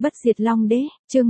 Bất diệt Long Đế, chương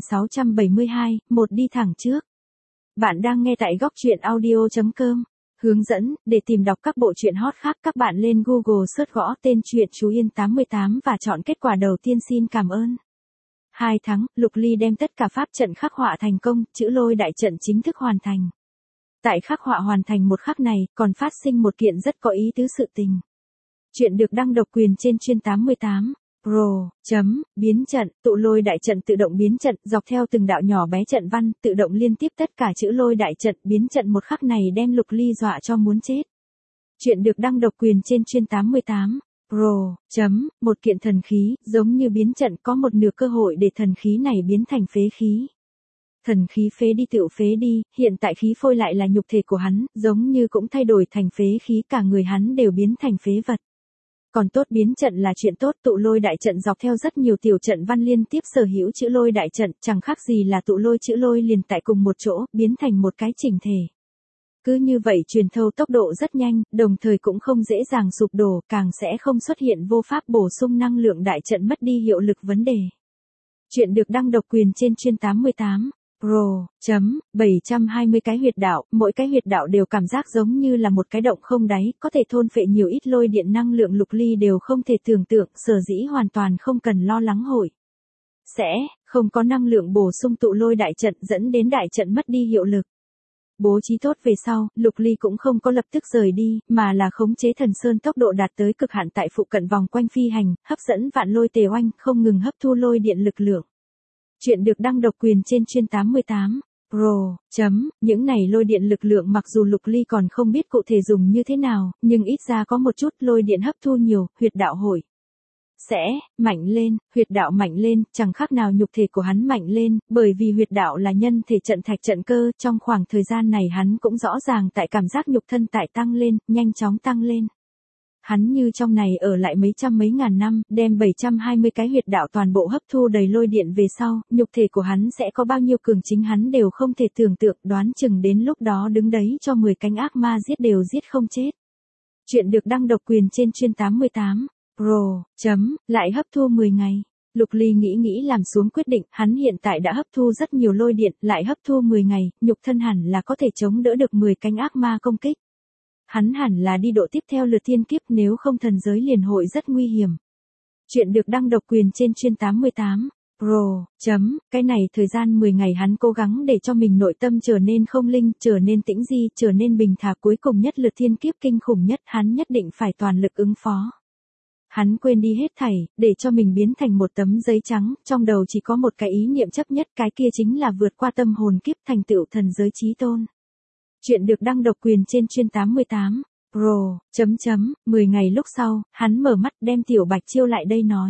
1672, một đi thẳng trước. Bạn đang nghe tại góc truyện audio.com. Hướng dẫn, để tìm đọc các bộ truyện hot khác các bạn lên Google search gõ tên truyện Chú Yên 88 và chọn kết quả đầu tiên xin cảm ơn. 2 tháng, Lục Ly đem tất cả pháp trận khắc họa thành công, chữ Lôi đại trận chính thức hoàn thành. Tại khắc họa hoàn thành một khắc này, còn phát sinh một kiện rất có ý tứ sự tình. Chuyện được đăng độc quyền trên chuyên 88. Pro, biến trận, tụ Lôi đại trận tự động biến trận, dọc theo từng đạo nhỏ bé trận văn, tự động liên tiếp tất cả chữ Lôi đại trận biến trận một khắc này đem Lục Ly dọa cho muốn chết. Chuyện được đăng độc quyền trên chuyên 88. Pro, một kiện thần khí, giống như biến trận có một nửa cơ hội để thần khí này biến thành phế khí. Thần khí phế đi tựu phế đi, hiện tại khí phôi lại là nhục thể của hắn, giống như cũng thay đổi thành phế khí, cả người hắn đều biến thành phế vật. Còn tốt biến trận là chuyện tốt, tụ Lôi đại trận dọc theo rất nhiều tiểu trận văn liên tiếp sở hữu chữ Lôi đại trận, chẳng khác gì là tụ Lôi chữ Lôi liền tại cùng một chỗ, biến thành một cái chỉnh thể. Cứ như vậy truyền thâu tốc độ rất nhanh, đồng thời cũng không dễ dàng sụp đổ, càng sẽ không xuất hiện vô pháp bổ sung năng lượng đại trận mất đi hiệu lực vấn đề. Chuyện được đăng độc quyền trên chuyên 88. Pro, 720 cái huyệt đạo, mỗi cái huyệt đạo đều cảm giác giống như là một cái động không đáy, có thể thôn phệ nhiều ít lôi điện năng lượng. Lục Ly đều không thể tưởng tượng, sở dĩ hoàn toàn không cần lo lắng hội sẽ không có năng lượng bổ sung tụ Lôi đại trận dẫn đến đại trận mất đi hiệu lực. Bố trí tốt về sau, Lục Ly cũng không có lập tức rời đi, mà là khống chế thần sơn tốc độ đạt tới cực hạn tại phụ cận vòng quanh phi hành, hấp dẫn vạn lôi tề oanh, không ngừng hấp thu lôi điện lực lượng. Chuyện được đăng độc quyền trên chuyên 88. Pro, những này lôi điện lực lượng mặc dù Lục Ly còn không biết cụ thể dùng như thế nào, nhưng ít ra có một chút lôi điện hấp thu nhiều, huyệt đạo hội sẽ mạnh lên, huyệt đạo mạnh lên, chẳng khác nào nhục thể của hắn mạnh lên, bởi vì huyệt đạo là nhân thể trận thạch trận cơ, trong khoảng thời gian này hắn cũng rõ ràng tại cảm giác nhục thân tại tăng lên, nhanh chóng tăng lên. Hắn như trong này ở lại mấy trăm mấy ngàn năm, đem 720 cái huyệt đạo toàn bộ hấp thu đầy lôi điện về sau, nhục thể của hắn sẽ có bao nhiêu cường chính hắn đều không thể tưởng tượng, đoán chừng đến lúc đó đứng đấy cho 10 cánh ác ma giết đều giết không chết. Chuyện được đăng độc quyền trên chuyên 88. Pro, lại hấp thu 10 ngày. Lục Ly nghĩ làm xuống quyết định, hắn hiện tại đã hấp thu rất nhiều lôi điện, lại hấp thu 10 ngày, nhục thân hẳn là có thể chống đỡ được 10 cánh ác ma công kích. Hắn hẳn là đi độ tiếp theo lượt thiên kiếp, nếu không thần giới liền hội rất nguy hiểm. Chuyện được đăng độc quyền trên chuyên 88. Pro, cái này thời gian 10 ngày hắn cố gắng để cho mình nội tâm trở nên không linh, trở nên tĩnh di, trở nên bình thản, cuối cùng nhất lượt thiên kiếp kinh khủng nhất, hắn nhất định phải toàn lực ứng phó. Hắn quên đi hết thảy, để cho mình biến thành một tấm giấy trắng, trong đầu chỉ có một cái ý niệm chấp nhất, cái kia chính là vượt qua tâm hồn kiếp thành tựu thần giới chí tôn. Chuyện được đăng độc quyền trên chuyên 88. Pro, 10 ngày lúc sau, hắn mở mắt đem Tiểu Bạch chiêu lại đây nói.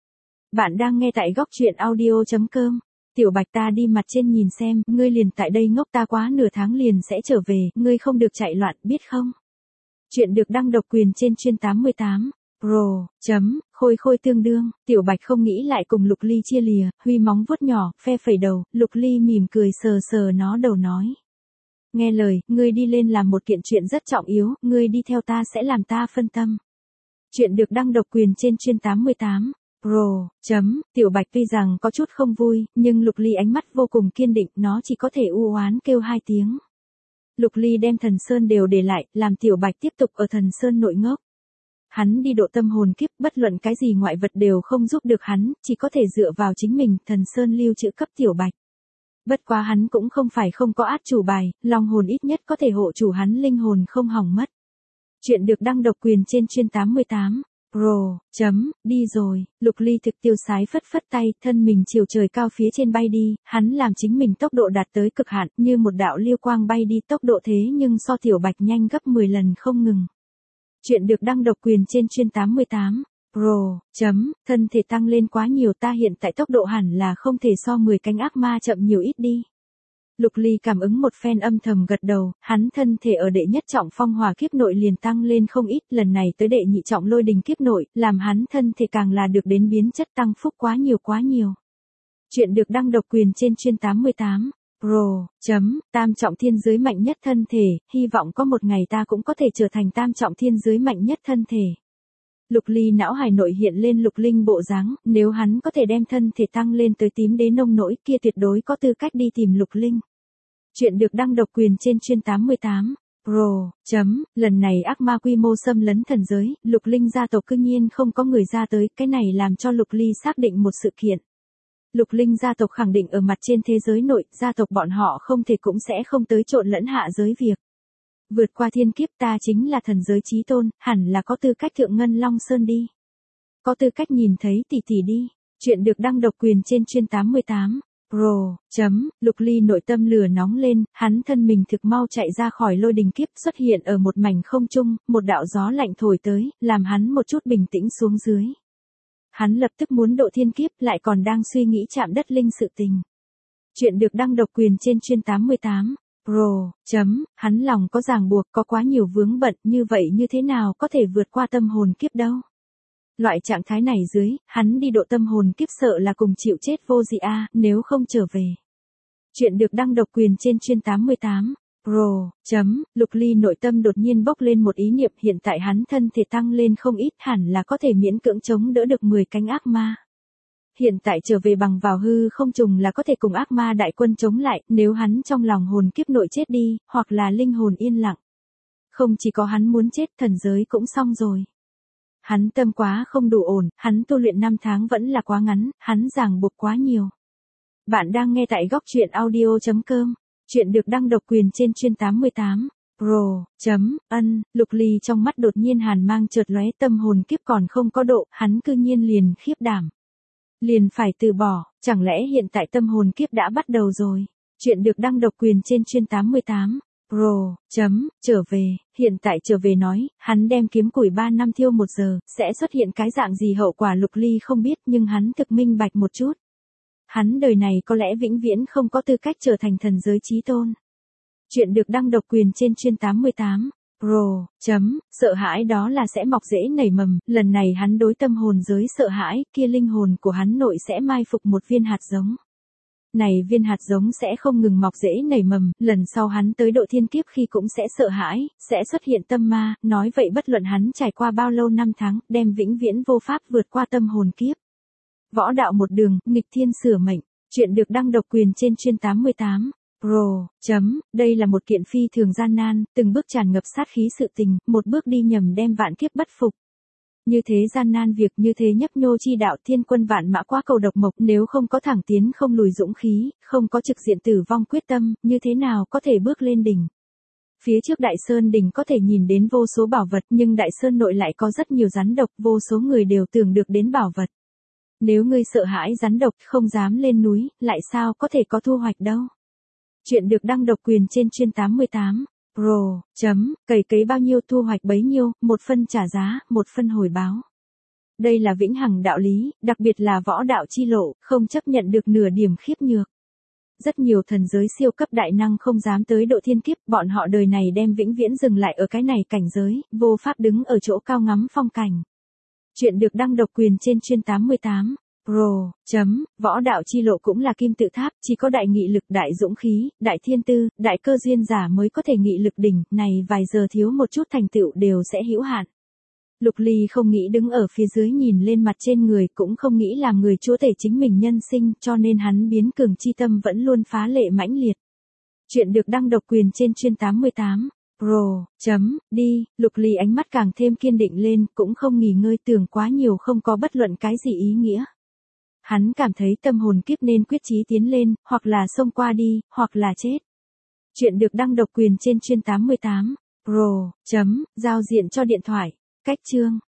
Bạn đang nghe tại góc truyện audio.com. Tiểu Bạch ta đi mặt trên nhìn xem, ngươi liền tại đây ngốc ta quá nửa tháng liền sẽ trở về, ngươi không được chạy loạn, biết không? Chuyện được đăng độc quyền trên chuyên 88. Pro, khôi tương đương, Tiểu Bạch không nghĩ lại cùng Lục Ly chia lìa, huy móng vuốt nhỏ, phe phẩy đầu, Lục Ly mỉm cười sờ nó đầu nói. Nghe lời, ngươi đi lên làm một kiện chuyện rất trọng yếu, ngươi đi theo ta sẽ làm ta phân tâm. Chuyện được đăng độc quyền trên chuyên 88. Pro, Tiểu Bạch tuy rằng có chút không vui, nhưng Lục Ly ánh mắt vô cùng kiên định, nó chỉ có thể u oán kêu 2 tiếng. Lục Ly đem thần sơn đều để lại, làm Tiểu Bạch tiếp tục ở thần sơn nội ngốc. Hắn đi độ tâm hồn kiếp, bất luận cái gì ngoại vật đều không giúp được hắn, chỉ có thể dựa vào chính mình, thần sơn lưu trữ cấp Tiểu Bạch. Bất quá hắn cũng không phải không có át chủ bài, long hồn ít nhất có thể hộ chủ hắn linh hồn không hỏng mất. Chuyện được đăng độc quyền trên chuyên 88. Pro, đi rồi, Lục Ly thực tiêu sái phất phất tay, thân mình chiều trời cao phía trên bay đi, hắn làm chính mình tốc độ đạt tới cực hạn, như một đạo liêu quang bay đi, tốc độ thế nhưng so Tiểu Bạch nhanh gấp 10 lần không ngừng. Chuyện được đăng độc quyền trên chuyên 88. Pro, thân thể tăng lên quá nhiều, ta hiện tại tốc độ hẳn là không thể so 10 cánh ác ma chậm nhiều ít đi. Lục Ly cảm ứng một phen âm thầm gật đầu, hắn thân thể ở đệ nhất trọng phong hỏa kiếp nội liền tăng lên không ít, lần này tới đệ nhị trọng lôi đình kiếp nội, làm hắn thân thể càng là được đến biến chất tăng phúc quá nhiều. Chuyện được đăng độc quyền trên chuyên 88. Pro, tam trọng thiên giới mạnh nhất thân thể, hy vọng có một ngày ta cũng có thể trở thành tam trọng thiên giới mạnh nhất thân thể. Lục Ly não hài nội hiện lên Lục Linh bộ dáng, nếu hắn có thể đem thân thể tăng lên tới tím đế nông nỗi kia tuyệt đối có tư cách đi tìm Lục Linh. Chuyện được đăng độc quyền trên chuyên 88. Pro. Lần này ác ma quy mô xâm lấn thần giới, Lục Linh gia tộc cư nhiên không có người ra tới, cái này làm cho Lục Ly xác định một sự kiện. Lục Linh gia tộc khẳng định ở mặt trên thế giới nội, gia tộc bọn họ không thể cũng sẽ không tới trộn lẫn hạ giới việc. Vượt qua thiên kiếp ta chính là thần giới chí tôn, hẳn là có tư cách thượng ngân Long Sơn đi. Có tư cách nhìn thấy tỷ tỷ đi. Chuyện được đăng độc quyền trên chuyên 88. Pro. Lục Ly nội tâm lửa nóng lên, hắn thân mình thực mau chạy ra khỏi lôi đình kiếp xuất hiện ở một mảnh không trung, một đạo gió lạnh thổi tới, làm hắn một chút bình tĩnh xuống dưới. Hắn lập tức muốn độ thiên kiếp lại còn đang suy nghĩ chạm đất linh sự tình. Chuyện được đăng độc quyền trên chuyên 88. Pro. Hắn lòng có ràng buộc, có quá nhiều vướng bận, như vậy như thế nào có thể vượt qua tâm hồn kiếp đâu. Loại trạng thái này dưới, hắn đi độ tâm hồn kiếp sợ là cùng chịu chết vô dị a, nếu không trở về. Chuyện được đăng độc quyền trên chuyên 88. Pro. Lục Ly nội tâm đột nhiên bốc lên một ý niệm, hiện tại hắn thân thể tăng lên không ít, hẳn là có thể miễn cưỡng chống đỡ được 10 cánh ác ma. Hiện tại trở về bằng vào hư không trùng là có thể cùng ác ma đại quân chống lại, nếu hắn trong lòng hồn kiếp nội chết đi, hoặc là linh hồn yên lặng. Không chỉ có hắn muốn chết, thần giới cũng xong rồi. Hắn tâm quá không đủ ổn, hắn tu luyện 5 tháng vẫn là quá ngắn, hắn ràng buộc quá nhiều. Bạn đang nghe tại góc truyện audio.com. Chuyện được đăng độc quyền trên chuyên 88. Pro. Lục Ly trong mắt đột nhiên hàn mang chợt lóe, tâm hồn kiếp còn không có độ, hắn cư nhiên liền khiếp đảm. Liền phải từ bỏ, chẳng lẽ hiện tại tâm hồn kiếp đã bắt đầu rồi. Chuyện được đăng độc quyền trên chuyên 88. Pro. Trở về, hiện tại trở về nói, hắn đem kiếm củi 3 năm thiêu 1 giờ, sẽ xuất hiện cái dạng gì hậu quả Lục Ly không biết, nhưng hắn thực minh bạch một chút. Hắn đời này có lẽ vĩnh viễn không có tư cách trở thành thần giới chí tôn. Chuyện được đăng độc quyền trên chuyên 88. Pro. Sợ hãi đó là sẽ mọc rễ nảy mầm, lần này hắn đối tâm hồn giới sợ hãi, kia linh hồn của hắn nội sẽ mai phục một viên hạt giống. Này viên hạt giống sẽ không ngừng mọc rễ nảy mầm, lần sau hắn tới độ thiên kiếp khi cũng sẽ sợ hãi, sẽ xuất hiện tâm ma, nói vậy bất luận hắn trải qua bao lâu năm tháng, đem vĩnh viễn vô pháp vượt qua tâm hồn kiếp. Võ đạo một đường, nghịch thiên sửa mệnh. Chuyện được đăng độc quyền trên chuyên 88. Pro. Đây là một kiện phi thường gian nan, từng bước tràn ngập sát khí sự tình, một bước đi nhầm đem vạn kiếp bất phục. Như thế gian nan việc, như thế nhấp nhô chi đạo, thiên quân vạn mã quá cầu độc mộc, nếu không có thẳng tiến không lùi dũng khí, không có trực diện tử vong quyết tâm, như thế nào có thể bước lên đỉnh. Phía trước Đại Sơn đỉnh có thể nhìn đến vô số bảo vật, nhưng Đại Sơn nội lại có rất nhiều rắn độc, vô số người đều tưởng được đến bảo vật. Nếu ngươi sợ hãi rắn độc, không dám lên núi, lại sao có thể có thu hoạch đâu. Chuyện được đăng độc quyền trên chuyên 88. Pro. Cày cấy bao nhiêu thu hoạch bấy nhiêu, một phân trả giá, một phân hồi báo. Đây là vĩnh hằng đạo lý, đặc biệt là võ đạo chi lộ, không chấp nhận được nửa điểm khiếp nhược. Rất nhiều thần giới siêu cấp đại năng không dám tới độ thiên kiếp, bọn họ đời này đem vĩnh viễn dừng lại ở cái này cảnh giới, vô pháp đứng ở chỗ cao ngắm phong cảnh. Chuyện được đăng độc quyền trên chuyên 88. Pro. Võ đạo chi lộ cũng là kim tự tháp, chỉ có đại nghị lực, đại dũng khí, đại thiên tư, đại cơ duyên giả mới có thể nghị lực đỉnh, này vài giờ thiếu một chút thành tựu đều sẽ hữu hạn. Lục Ly không nghĩ đứng ở phía dưới nhìn lên mặt trên người, cũng không nghĩ làm người chúa tể chính mình nhân sinh, cho nên hắn biến cường chi tâm vẫn luôn phá lệ mãnh liệt. Chuyện được đăng độc quyền trên chuyên 88. Pro. Đi, Lục Ly ánh mắt càng thêm kiên định lên, cũng không nghỉ ngơi, tưởng quá nhiều không có bất luận cái gì ý nghĩa. Hắn cảm thấy tâm hồn kiếp nên quyết chí tiến lên, hoặc là xông qua đi, hoặc là chết. Chuyện được đăng độc quyền trên chuyên 88. Pro. Giao diện cho điện thoại. Cách chương.